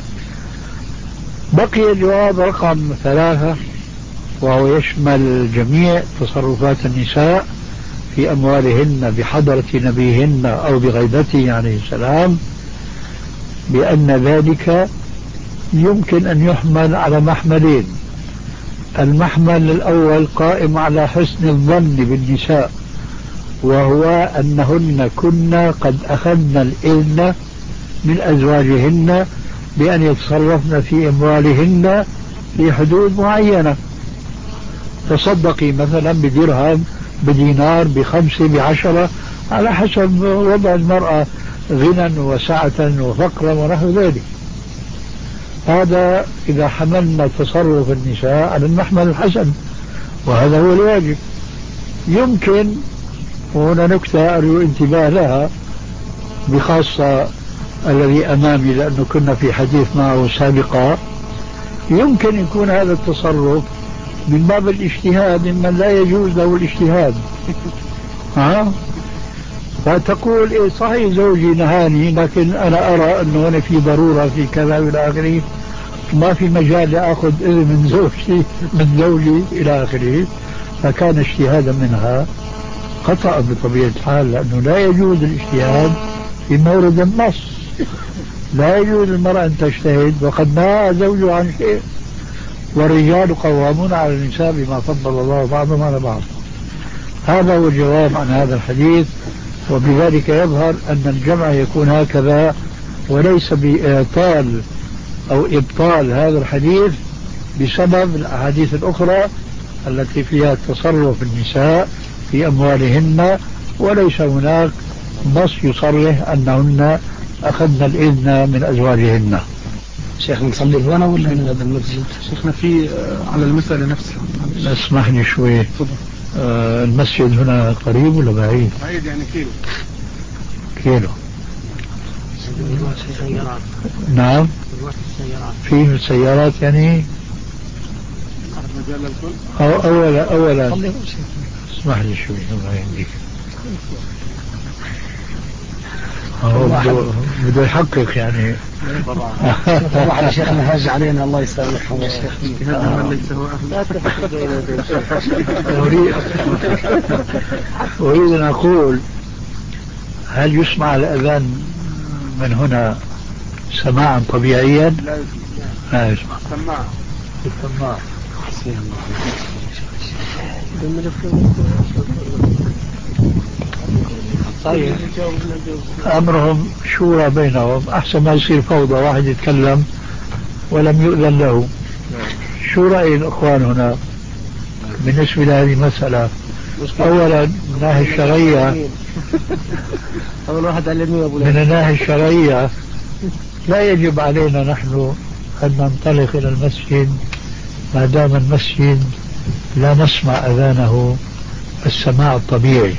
بقي الجواب رقم ثلاثة، وهو يشمل جميع تصرفات النساء في أموالهن بحضرة نبيهن أو بغيبته عليه السلام، بأن ذلك يمكن أن يحمل على محملين. المحمل الأول قائم على حسن الظن بالنساء، وهو أنهن كن قد أخذن الإذن من أزواجهن بأن يتصرفن في أموالهن في حدود معينة. تصدقي مثلا بدرهم، بدينار، بخمسة، بعشرة، على حسب وضع المرأة غنى وسعة وفقرا ونحو ذلك. هذا إذا حملنا تصرف النساء على المحمل الحسن، وهذا هو الواجب. يمكن، وهنا نكتة أرجو انتباه لها بخاصة الذي أمامي لأنه كنا في حديث معه سابقا، يمكن يكون هذا التصرف من باب الاجتهاد ممن لا يجوز له الاجتهاد. ها؟ فتقول إيه صحيح زوجي نهاني لكن أنا أرى أنه هنا في ضرورة في كذا إلى آخره، ما في مجال لأخذ إذن من زوجتي من زوجي إلى آخره، فكان اجتهادا منها خطأ بطبيعة الحال، لأنه لا يجوز الاجتهاد في مورد النص. لا يجوز المرأة أن تجتهد وقد نهى زوجها عن شيء، والرجال قوامون على النساء بما فضل الله بعضهم على بعض. هذا هو الجواب عن هذا الحديث، وبذلك يظهر أن الجمع يكون هكذا وليس بإعطال أو إبطال هذا الحديث بسبب الأحاديث الأخرى التي فيها تصرف النساء في أموالهن، وليس هناك نص يصرح أنهن أخذن الإذن من أزواجهن. شيخ نصلي هنا ولا من هذا المسجد؟ شيخنا في على المسألة نفسها. اسمح لي شوي. آه المسجد هنا قريب ولا بعيد؟ بعيد يعني كيلو. كيلو. نعم. فيه سيارات يعني. أو أولا أولا اسمح لي شوي الله يهديك. هو بده يحقق يعني. طبعا شيخنا هاج علينا الله يسامحهم يا شيخ. أريد أريد أن أقول هل يسمع الأذان من هنا سماعا طبيعيا؟ لا يسمع. سماع. سماع. طيب أمرهم شورى بينهم، أحسن ما يصير فوضى واحد يتكلم ولم يؤذن له. شو رأي الأخوان هنا بالنسبة لهذه المسألة؟ أولا من الناحية الشرعية من الناحية الشرعية لا يجب علينا نحن أن ننطلق إلى المسجد ما دام المسجد لا نسمع أذانه السماع الطبيعي.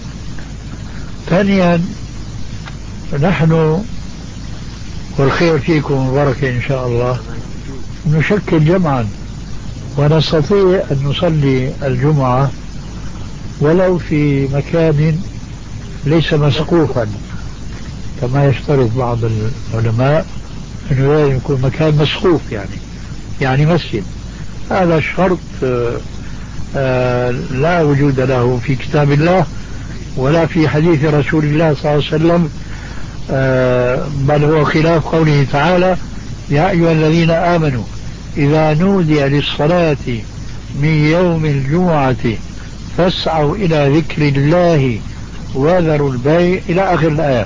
ثانيا نحن والخير فيكم وبركة إن شاء الله نشكل جمعا ونستطيع أن نصلي الجمعة ولو في مكان ليس مسقوفا كما يشترط بعض العلماء أنه لازم يكون مكان مسقوف، يعني يعني مسجد. هذا شرط آآ آآ لا وجود له في كتاب الله ولا في حديث رسول الله صلى الله عليه وسلم، بل هو خلاف قوله تعالى يا أيها الذين آمنوا إذا نودي للصلاة من يوم الجمعة فاسعوا إلى ذكر الله وذروا البيع إلى آخر الآية.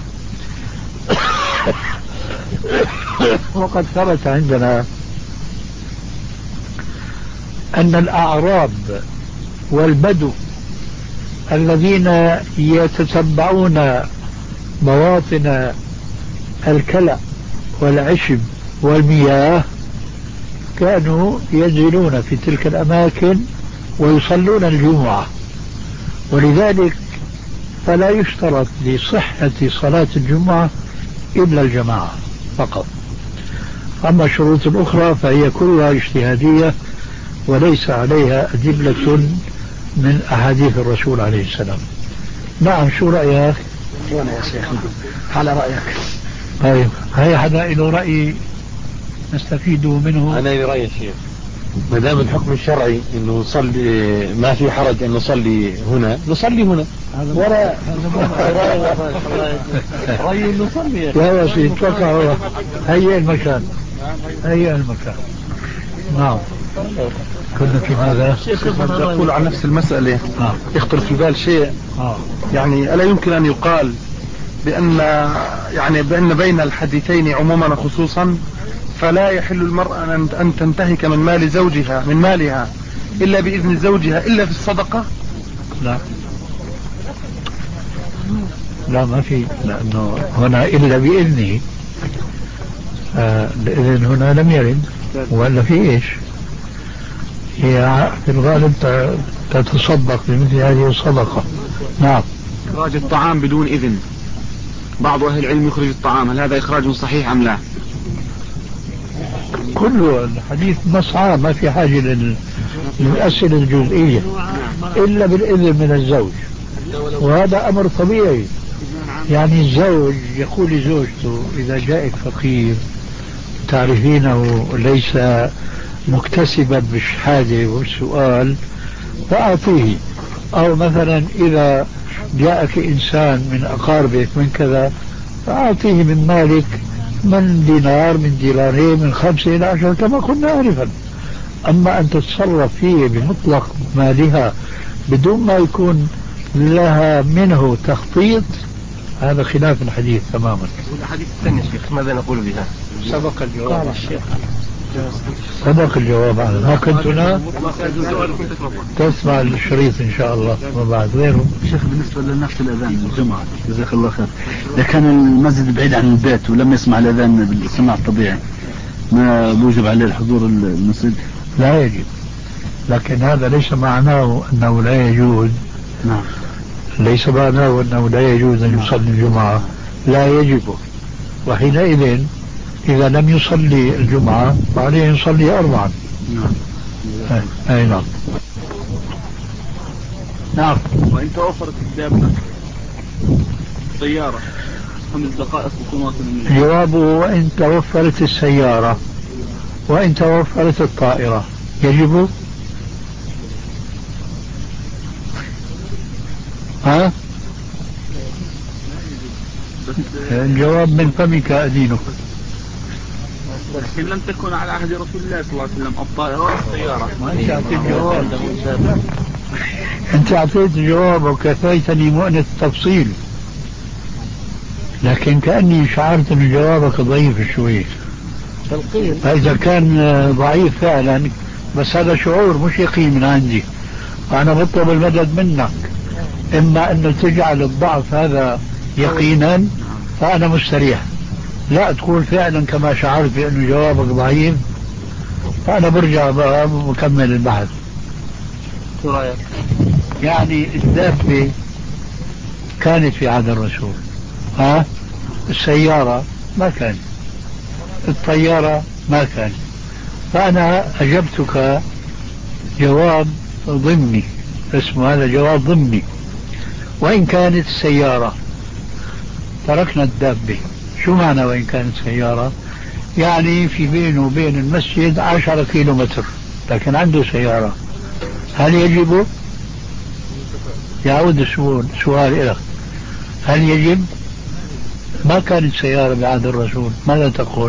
وقد ثبت عندنا أن الأعراب والبدو الذين يتتبعون مواطن الكلى والعشب والمياه كانوا ينزلون في تلك الأماكن ويصلون الجمعة، ولذلك فلا يشترط لصحة صلاة الجمعة إلا الجماعة فقط. أما الشروط الأخرى فهي كلها اجتهادية وليس عليها أدلة من أحاديث الرسول عليه السلام. نعم، شو رأيك؟ وانا يا شيخ على رأيك. طيب هاي حدا له رأي نستفيد منه. أنا لي رأي شيخ، ما دام الحكم الشرعي إنه نصلي ما في حرج أن نصلي هنا نصلي هنا ولا رأي نصلي. لا يا سيدي اتوقع هو هيئ المكان هيئ المكان. نعم كنا في ماذا؟ يقول عن نفس المسألة آه. يخطر في بال شيء آه. يعني ألا يمكن أن يقال بأن يعني بأن بين الحديثين عموما خصوصا فلا يحل المرأة أن تنتهك من مال زوجها من مالها إلا بإذن زوجها إلا في الصدقة؟ لا لا ما في، لأنه هنا إلا بإذنه. آه الإذن هنا لم يرد، ولا في إيش؟ هي في الغالب تتصدق بمثل هذه الصدقة. نعم. إخراج الطعام بدون إذن، بعض أهل العلم يخرج الطعام، هل هذا إخراج صحيح أم لا؟ كله الحديث نص عام، ما في حاجة للأسئلة الجزئية إلا بالإذن من الزوج، وهذا أمر طبيعي. يعني الزوج يقول لزوجته إذا جاءك فقير تعرفينه ليس مكتسبا بالشهادة والسؤال فأعطيه، أو مثلا إذا جاءك إنسان من أقاربك من كذا فأعطيه من مالك من دينار من دينارين من خمسة إلى عشرة كما كنا آنفا. أما أن تتصرف فيه بمطلق مالها بدون ما يكون لها منه تخطيط هذا خلاف الحديث تماما. الحديث الثاني شيخ ماذا نقول بها؟ سبق الجواب الشيخ. سبق الجواب عنه. ما كنت هنا تسمع الشريط إن شاء الله وبعد غيره. شيخ بالنسبة لنفس الأذان الجمعة جزاك الله خير، إذا كان المسجد بعيد عن البيت ولم يسمع الأذان بالسماع الطبيعي ما يوجب عليه الحضور المسجد؟ لا يجب، لكن هذا ليس معناه أنه لا يجوز. نعم. ليس معناه أنه لا يجوز أن يصلي الجمعة، لا يجب. وحينئذ إذا لم يصلي الجمعة فعليه يصلي أربعا. نعم. أي نعم. نعم. وإن توفرت الدابة سيارة خمس دقائق بكون واصل. جوابه وإن توفرت السيارة وإن توفرت الطائرة يجب. ها؟ الجواب من فمك أدينك. لكن لم تكن على عهد رسول الله صلى الله عليه وسلم الطائرة والسيارة. ما أنت أعطيت جواب. أنت أعطيت جواب وكفيتني مؤنة التفصيل، لكن كأني شعرت أن جوابك ضعيف شوي. فإذا كان ضعيف فعلا بس هذا شعور مش يقين من عندي، أنا بطلب المدد منك. إما أن تجعل الضعف هذا يقينا فأنا مستريح، لا تقول فعلا كما شعرت بأنه جوابك ضعيف فأنا برجع بقى وكمل البحث. يعني الدابة كانت في عهد الرسول، ها؟ السيارة ما كانت، الطيارة ما كانت، فأنا أجبتك جواب ضمني، اسمه هذا جواب ضمني. وإن كانت السيارة تركنا الدابة. شو معنى وإن كانت سيارة؟ يعني في بينه وبين المسجد عشرة كيلو متر لكن عنده سيارة، هل يجب؟ يعود السؤال إليك، هل يجب؟ ما كانت سيارة بعهد الرسول، ماذا تقول؟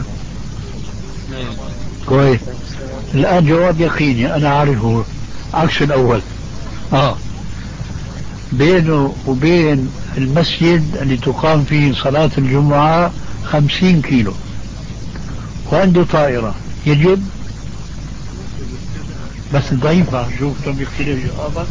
كويس. الآن جواب يقيني أنا أعرفه عكس الأول. آه. بينه وبين المسجد اللي تقام فيه صلاة الجمعة خمسين كيلو وعنده طائرة، يجب؟ بس ضعيفة. شوفتم يختلف جوابك.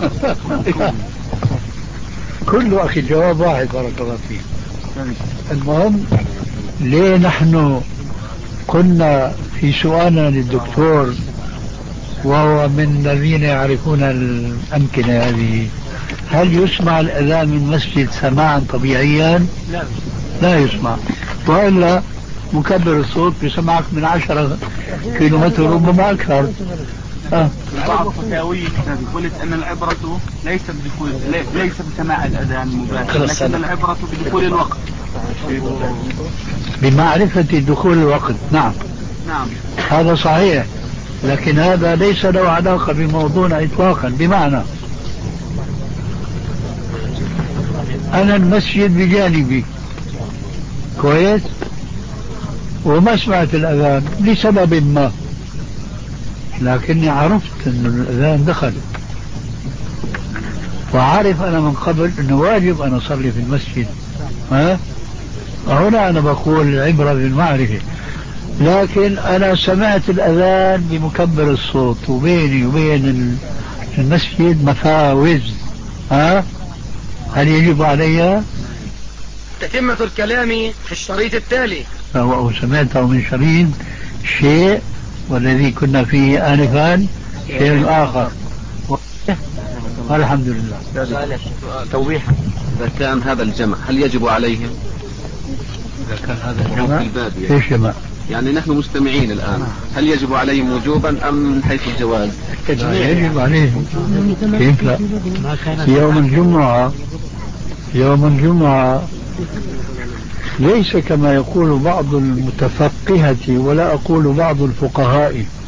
كله أخي جواب واحد بارك الله فيك. المهم ليه نحن كنا في سؤالنا للدكتور وهو من الذين يعرفون الأمكنة هذه، هل يسمع الأذان من مسجد سماعا طبيعيا؟ لا لا يسمع، وإلا مكبر الصوت بسمعك من عشرة كيلو متر ربما أكثر. آه. بعض الفتاوي قلت أن العبرة ليست بدخول ليس بسماع الأذان مباشرة، لكن العبرة بدخول الوقت، بمعرفة دخول الوقت. نعم نعم هذا صحيح، لكن هذا ليس له علاقة بموضوعنا إطلاقا. بمعنى أنا المسجد بجانبي كويس وما سمعت الأذان لسبب ما، لكني عرفت أن الأذان دخل وعارف أنا من قبل أنه واجب أن أصلي في المسجد. ها؟ هنا أنا بقول العبرة بالمعرفة، لكن أنا سمعت الأذان بمكبر الصوت وبيني وبين المسجد مفاوز. ها؟ هل يجب علي؟ تتمة الكلام في الشريط التالي. أو سمعته من شريط شيء والذي كنا فيه آنفا شيء آخر. الحمد لله. توضيحا، إذا كان هذا الجمع هل يجب عليهم؟ إذا كان هذا الجمع في الباب يعني. ايش جمع؟ يعني نحن مستمعين الآن، هل يجب عليهم وجوبا أم من حيث الجواز؟ يجب عليهم. كيف لا؟ يوم الجمعة يوم الجمعة ليس كما يقول بعض المتفقهة ولا أقول بعض الفقهاء